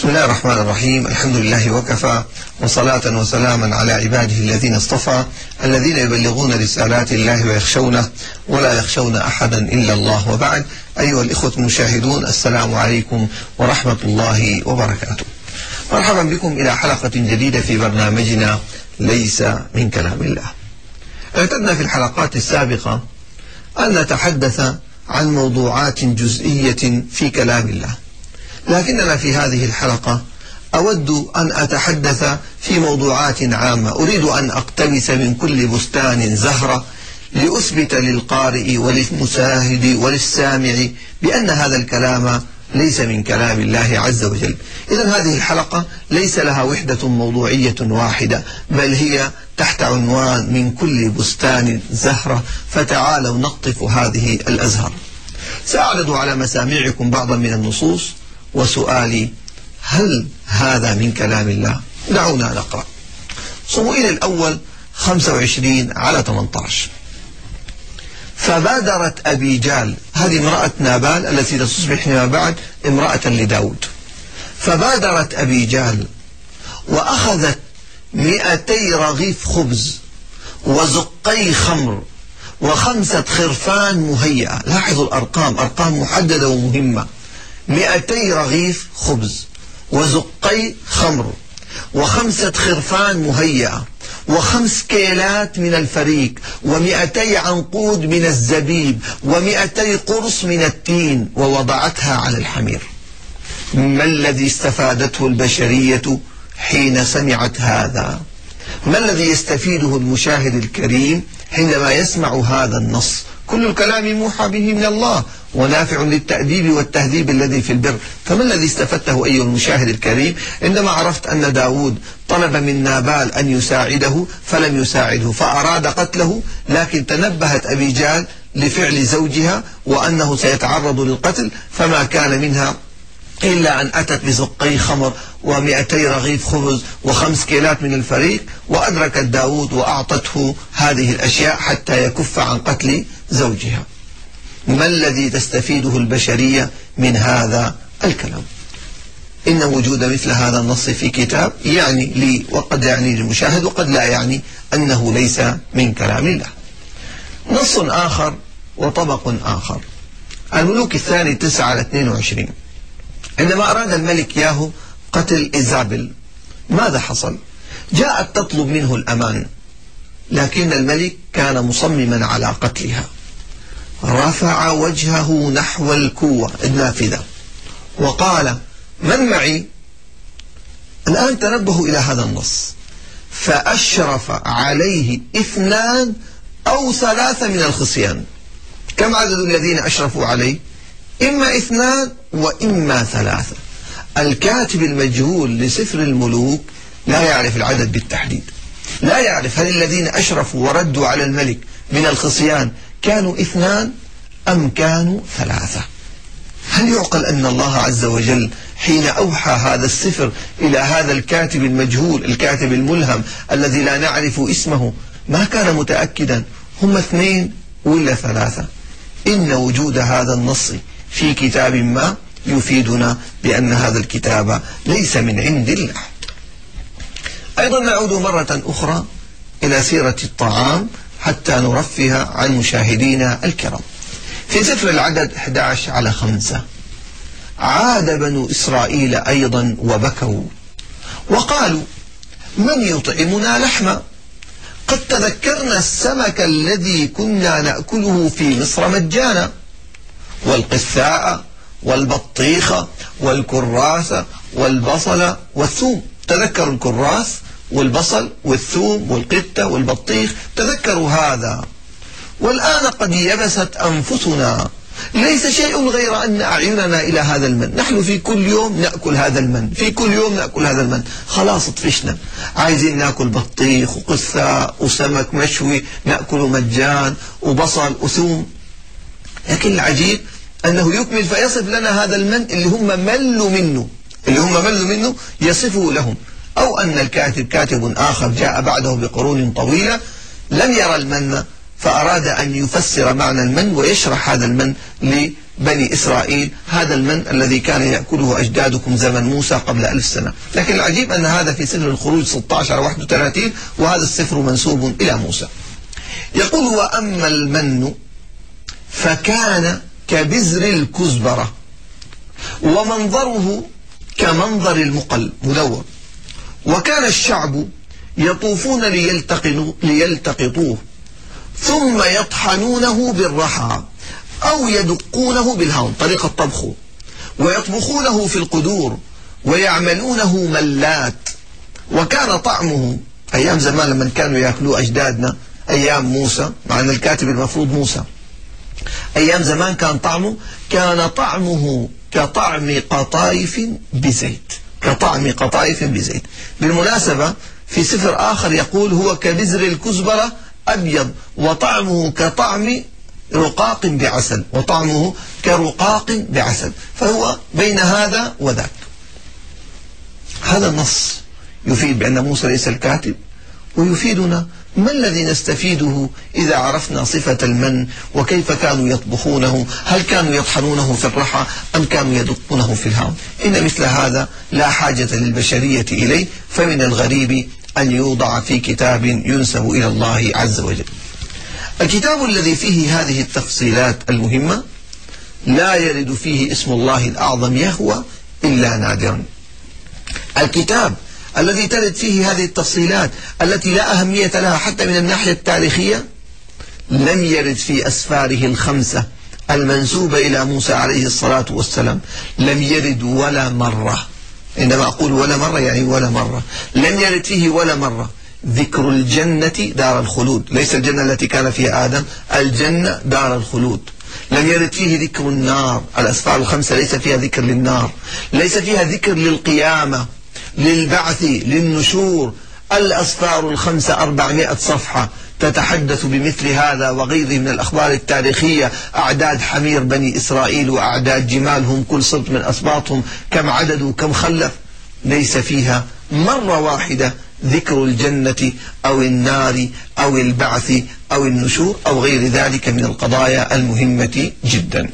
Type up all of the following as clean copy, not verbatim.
بسم الله الرحمن الرحيم. الحمد لله وكفى، وصلاة وسلاما على عباده الذين اصطفى، الذين يبلغون رسالات الله ويخشونه ولا يخشون أحدا إلا الله، وبعد. أيها الإخوة المشاهدون، السلام عليكم ورحمة الله وبركاته. مرحبا بكم إلى حلقة جديدة في برنامجنا ليس من كلام الله. اعتدنا في الحلقات السابقة أن نتحدث عن موضوعات جزئية في كلام الله، لكننا في هذه الحلقة أود أن أتحدث في موضوعات عامة. أريد أن أقتبس من كل بستان زهرة لأثبت للقارئ وللمشاهد وللسامع بأن هذا الكلام ليس من كلام الله عز وجل. إذن هذه الحلقة ليس لها وحدة موضوعية واحدة، بل هي تحت عنوان من كل بستان زهرة، فتعالوا نقطف هذه الأزهار. سأعرض على مسامعكم بعضا من النصوص، وسؤالي: هل هذا من كلام الله؟ دعونا نقرأ. صموئيل الأول 25:18. فبادرت أبيجال، هذه امرأة نابال التي ستصبح فيما بعد امرأة لداود. فبادرت أبيجال وأخذت 200 رغيف خبز وزقي خمر و5 خرفان مهيئة. لاحظوا الأرقام، أرقام محددة ومهمة. 200 رغيف خبز وزقي خمر و5 خرفان مهيئة و5 كيلات من الفريك و200 عنقود من الزبيب و200 قرص من التين، ووضعتها على الحمير. ما الذي استفادته البشرية حين سمعت هذا؟ ما الذي يستفيده المشاهد الكريم حينما يسمع هذا النص؟ كل الكلام موحى به من الله ونافع للتأديب والتهذيب الذي في البر. فما الذي استفدته أيها المشاهد الكريم عندما عرفت أن داود طلب من نابال أن يساعده فلم يساعده فأراد قتله، لكن تنبهت أبيجال لفعل زوجها وأنه سيتعرض للقتل، فما كان منها إلا أن أتت بزقي خمر و200 رغيف خبز و5 كيلات من الفريق، وأدركت داود وأعطته هذه الأشياء حتى يكف عن قتل زوجها. ما الذي تستفيده البشرية من هذا الكلام؟ إن وجود مثل هذا النص في كتاب يعني لي وقد يعني للمشاهد وقد لا يعني أنه ليس من كلام الله. نص آخر وطبق آخر. الملوك الثاني 9:22. عندما أراد الملك ياهو قتل إيزابل، ماذا حصل؟ جاءت تطلب منه الأمان، لكن الملك كان مصمما على قتلها. رفع وجهه نحو الكوة النافذة وقال: من معي؟ الآن تنبهوا إلى هذا النص. فأشرف عليه 2 أو 3 من الخصيان. كم عدد الذين أشرفوا عليه؟ إما 2 وإما 3. الكاتب المجهول لسفر الملوك لا يعرف العدد بالتحديد، لا يعرف هل الذين أشرفوا وردوا على الملك من الخصيان كانوا 2 أم كانوا 3. هل يعقل أن الله عز وجل حين أوحى هذا السفر إلى هذا الكاتب المجهول، الكاتب الملهم الذي لا نعرف اسمه، ما كان متأكدا هم 2 ولا 3؟ إن وجود هذا النص في كتاب ما يفيدنا بأن هذا الكتاب ليس من عند الله. أيضا نعود مرة أخرى إلى سيرة الطعام حتى نرفه عن مشاهدينا الكرام. في سفر العدد 11:5. عاد بنو إسرائيل أيضا وبكوا وقالوا: من يطعمنا لحما؟ قد تذكرنا السمك الذي كنا نأكله في مصر مجانا، والقثاء والبطيخ والكراث والبصل والثوم. تذكروا الكراث والبصل والثوم والقتة والبطيخ، تذكروا هذا. والآن قد يبست أنفسنا، ليس شيء غير أن أعيننا إلى هذا المن. نحن في كل يوم نأكل هذا المن، في كل يوم نأكل هذا المن، خلاص طفشنا، عايزين نأكل بطيخ وقثاء وسمك مشوي نأكل مجان وبصل وثوم. لكن العجيب أنه يكمل فيصف لنا هذا المن اللي هم ملوا منه يصفه لهم. أو أن الكاتب كاتب آخر جاء بعده بقرون طويلة لم يرى المن فأراد أن يفسر معنى المن ويشرح هذا المن بني إسرائيل هذا المن الذي كان يأكله أجدادكم زمن موسى قبل 1000 سنة. لكن العجيب أن هذا في سفر الخروج 16-31 وهذا السفر منسوب إلى موسى. يقول وأما المن فكان كبزر الكزبرة ومنظره كمنظر المقل مدور، وكان الشعب يطوفون ليلتقطوه ثم يطحنونه بالرحى أو يدقونه بالهون طريقة طبخه، ويطبخونه في القدور ويعملونه ملات. وكان طعمه أيام زمان لما كانوا يأكلوا أجدادنا أيام موسى، مع أن الكاتب المفروض موسى، أيام زمان كان طعمه كطعم قطايف بزيت، كطعم قطايف بزيت. بالمناسبة في سفر آخر يقول هو كبزر الكزبرة أبيض وطعمه كطعم رقاق بعسل، وطعمه كرقاق بعسل، فهو بين هذا وذاك. هذا النص يفيد بأن موسى ليس الكاتب، ويفيدنا ما الذي نستفيده إذا عرفنا صفة المن وكيف كانوا يطبخونه، هل كانوا يطحنونه في الرحى أم كانوا يدقونه في الهون. إن مثل هذا لا حاجة للبشرية إليه، فمن الغريب أن يوضع في كتاب ينسب إلى الله عز وجل. الكتاب الذي فيه هذه التفصيلات المهمة لا يرد فيه اسم الله الأعظم يهوى إلا نادرا. الكتاب الذي ترد فيه هذه التفصيلات التي لا أهمية لها حتى من الناحية التاريخية لم يرد في أسفاره ال5 المنسوبة إلى موسى عليه الصلاة والسلام، لم يرد ولا مرة. عندما أقول ولا مرة يعني ولا مرة، لم يرد فيه ولا مرة ذكر الجنة دار الخلود، ليس الجنة التي كان فيها آدم، الجنة دار الخلود. لم يرد فيه ذكر النار، الأسفار ال5 ليس فيها ذكر للنار، ليس فيها ذكر للقيامة، للبعث، للنشور. الأسفار ال5 400 صفحة تتحدث بمثل هذا وغيره من الأخبار التاريخية، أعداد حمير بني إسرائيل وأعداد جمالهم، كل سبط من أسباطهم كم عدد وكم خلف، ليس فيها مرة واحدة ذكر الجنة أو النار أو البعث أو النشور أو غير ذلك من القضايا المهمة جدا.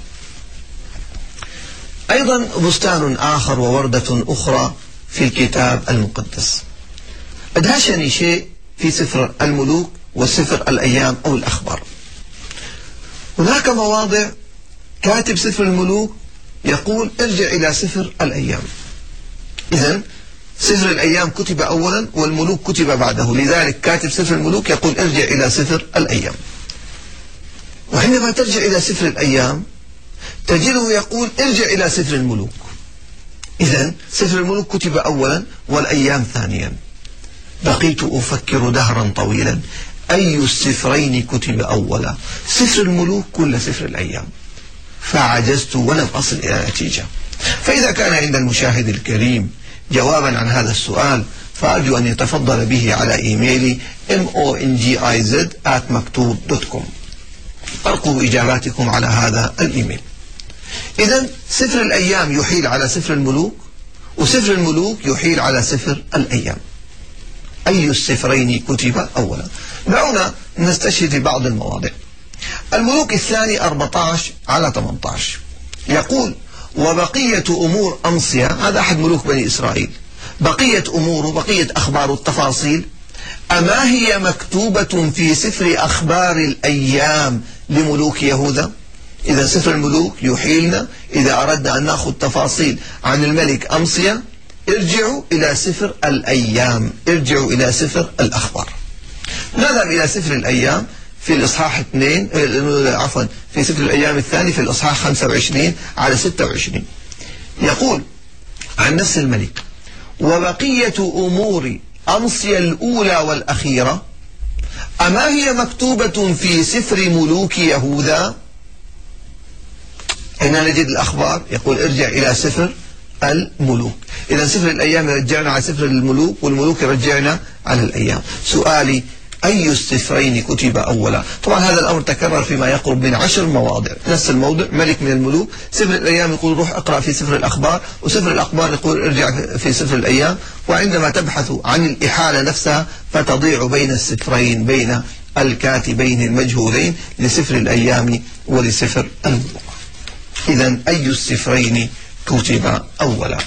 أيضا بستان آخر ووردة أخرى في الكتاب المقدس. أدهشني شيء في سفر الملوك وسفر الأيام أو الأخبار. هناك مواضع كاتب سفر الملوك يقول ارجع إلى سفر الأيام. إذن سفر الأيام كتب أولا والملوك كتب بعده، لذلك كاتب سفر الملوك يقول ارجع إلى سفر الأيام. وحينما ترجع إلى سفر الأيام تجده يقول ارجع إلى سفر الملوك. إذن سفر الملوك كتب أولا والأيام ثانيا. بقيت أفكر دهرا طويلا أي السفرين كتب أولا، سفر الملوك كل سفر الأيام، فعجزت ولم أصل إلى نتيجة. فإذا كان عند المشاهد الكريم جوابا عن هذا السؤال فأرجو أن يتفضل به على إيميلي mongiz@maktub.com. أرجو إجاباتكم على هذا الإيميل. إذن سفر الأيام يحيل على سفر الملوك، وسفر الملوك يحيل على سفر الأيام. أي السفرين كتب أولا؟ دعونا نستشهد في بعض المواضع. الملوك الثاني 14-18 يقول وبقية أمور أمصية، هذا أحد ملوك بني إسرائيل، بقية أموره، بقية أخبار التفاصيل، أما هي مكتوبة في سفر أخبار الأيام لملوك يهوذا؟ إذا سفر الملوك يحيلنا إذا أردنا أن نأخذ تفاصيل عن الملك أمصية ارجعوا إلى سفر الأيام، ارجعوا إلى سفر الأخبار. نذهب إلى سفر الأيام في الإصحاح 2 في سفر الأيام الثاني في الإصحاح 25-26 يقول عن نفس الملك وبقية أمور أمصية الأولى والأخيرة أما هي مكتوبة في سفر ملوك يهوذا؟ هنا نجد الأخبار يقول ارجع إلى سفر الملوك. إذا سفر الأيام يرجعنا على سفر الملوك والملوك يرجعنا على الأيام. سؤالي أي السفرين كتب أولا؟ طبعا هذا الأمر تكرر فيما يقرب من 10 مواضع، نفس الموضع ملك من الملوك، سفر الأيام يقول روح اقرأ في سفر الأخبار، وسفر الأخبار يقول ارجع في سفر الأيام. وعندما تبحث عن الإحالة نفسها فتضيع بين السفرين، بين الكاتبين المجهولين لسفر الأيام ولسفر الملوك. إذن أي السفرين كتب أولا؟